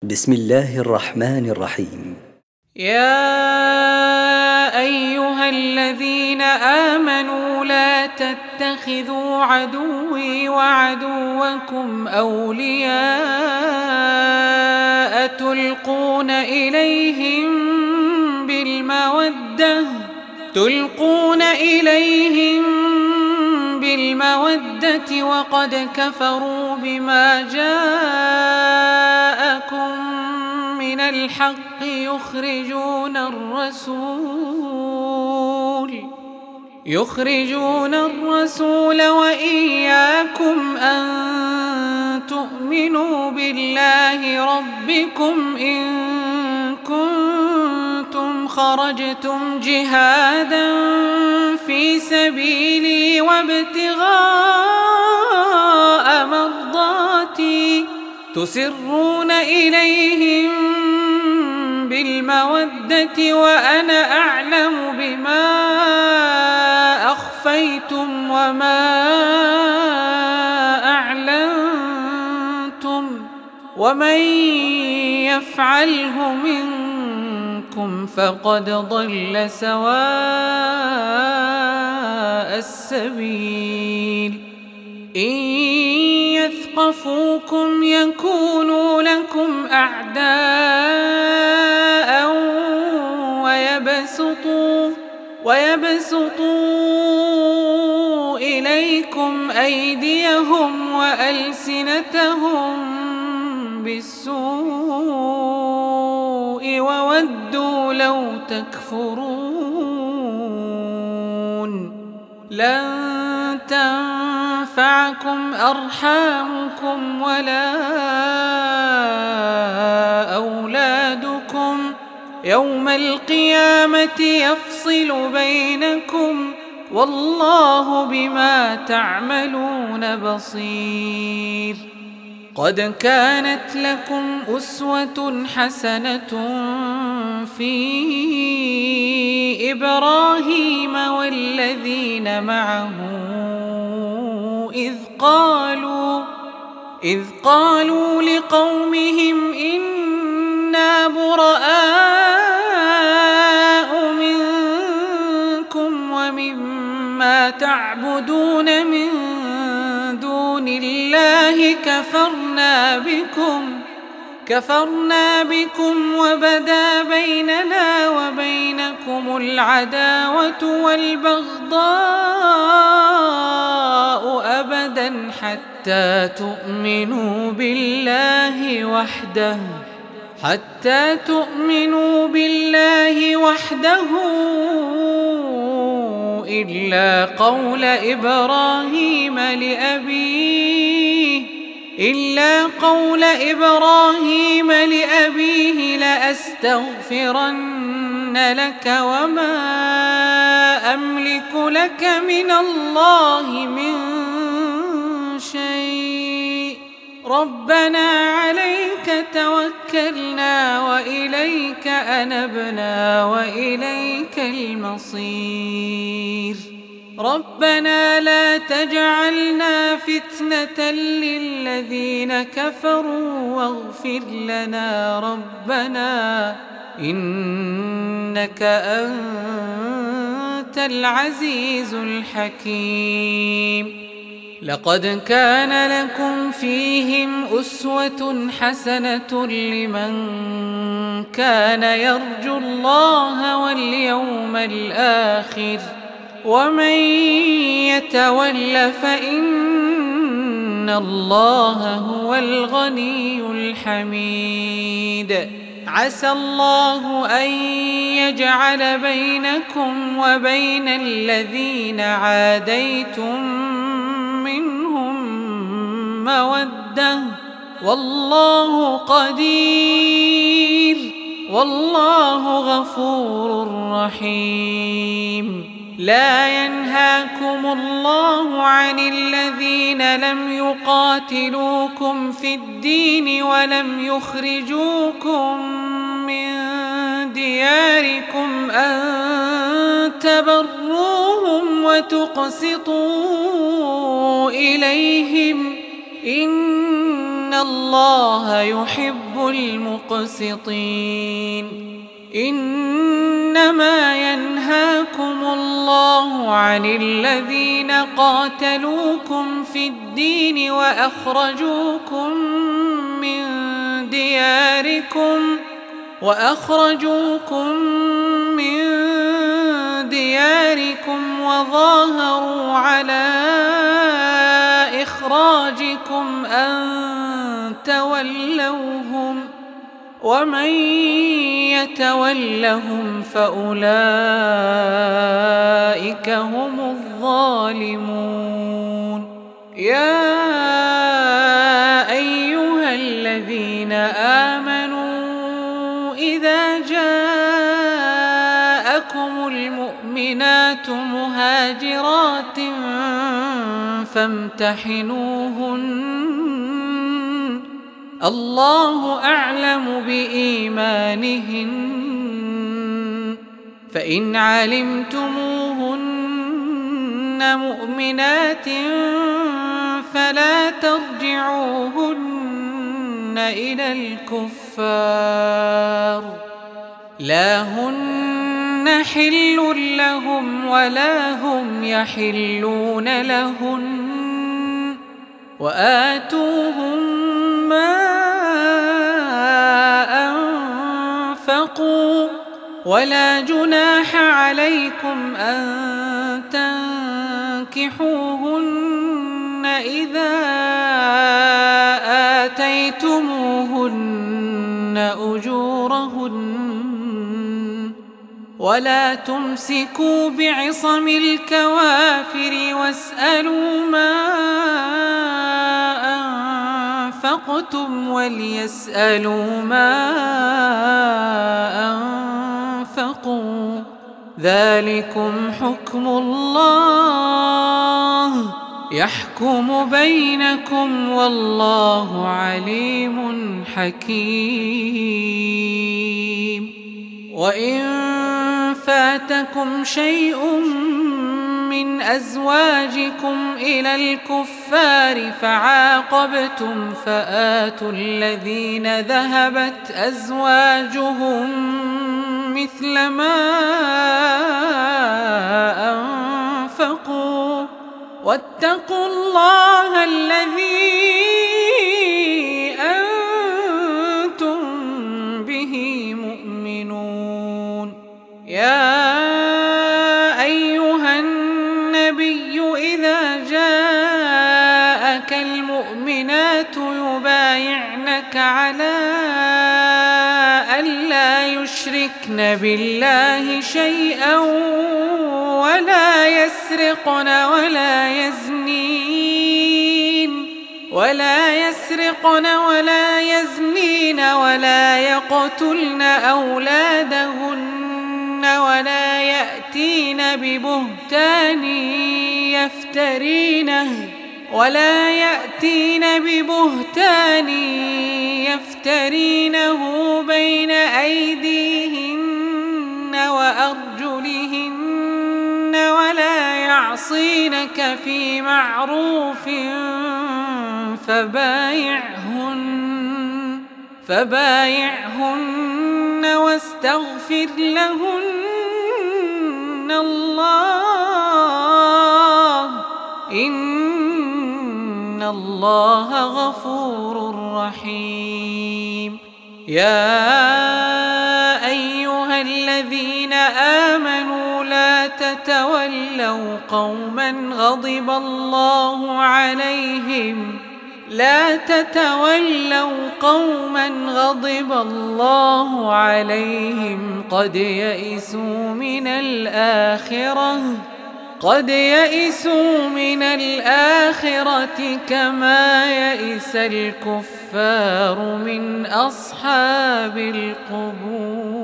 بسم الله الرحمن الرحيم. يا أيها الذين آمنوا لا تتخذوا عدوي وعدوكم أولياء تلقون إليهم بالمودة وقد كفروا بما جاءكم من الحق يخرجون الرسول وإياكم أن تؤمنوا بالله ربكم إن كنتم خرجتم جهادا في سبيلي وابتغاء مرضاتي تسرون إليهم بالمودة وأنا أعلم بما أخفيتم وما أعلنتم ومن يفعله منكم فقد ضل سواء السبيل إن يثقفوكم يكونوا لكم أعداء ويبسطوا إليكم أيديهم وألسنتهم بالسوء وودوا لو تكفرون لن تنفعكم أرحامكم ولا أولادكم يوم القيامة يفصل بينكم والله بما تعملون بصير قد كانت لكم أسوة حسنة في إبراهيم والذين معه إذ قالوا لقومهم إنا براء منكم ومما تعبدون من دون الله كفرنا بكم وبدا بيننا وبينكم العداوة والبغضاء أبدا حتى تؤمنوا بالله وحده إلا قول إبراهيم لأبيه لأستغفرن لك وما أملك لك من الله من شيء ربنا عليك توكلنا وإليك أنبنا وإليك المصير ربنا لا تجعلنا فتنة للذين كفروا واغفر لنا ربنا إنك أنت العزيز الحكيم لقد كان لكم فيهم أسوة حسنة لمن كان يرجو الله واليوم الآخر ومن يتول فإن الله هو الغني الحميد عسى الله أن يجعل بينكم وبين الذين عاديتم منهم مودة والله قدير والله غفور رحيم لا ينهاكم الله عن الذين لم يقاتلوكم في الدين ولم يخرجوكم من دياركم أن تبروهم وتقسطوا إليهم إن الله يحب المقسطين إنما ينهاكم الله عن الذين قاتلوكم في الدين وأخرجوكم من دياركم وظاهروا على إخراجكم أن تولوهم ومن يتولهم فأولئك هم الظالمون يا أيها الذين آمنوا إذا جاءكم المؤمنات مهاجرات فامتحنوهن الله أعلم بإيمانهن فإن علمتموهن مؤمنات فلا ترجعوهن إلى الكفار لا هن حل لهم ولا هم يحلون لهن وآتوهم ما أنفقوا ولا جناح عليكم أن تنكحوهن إذا آتيتموهن أجورهن ولا تمسكوا بعصم الكوافر واسألوا ما أنفقتم وليسألوا ما أنفقوا ذلكم حكم الله يحكم بينكم والله عليم حكيم وإن فاتكم شيء من أزواجكم إلى الكفار فعاقبتم فآتوا الذين ذهبت أزواجهم مثل ما أنفقوا واتقوا الله الذي أنتم به مؤمنون يا أيها النبي إذا جاءك المؤمنات يبايعنك على ألا يشركن بالله شيئا ولا يسرقن ولا يزنين ولا يقتلن أولادهن ولا يأتين ببهتان يفترينه بين أيديهن وأرجلهن ولا يعصينك في معروف فبايعهن واستغفر لهن الله إن الله غفور رحيم يا أيها الذين آمنوا لا تتولوا قوما غضب الله عليهم قد يئسوا من الآخرة كما يئس الكفار من أصحاب القبور.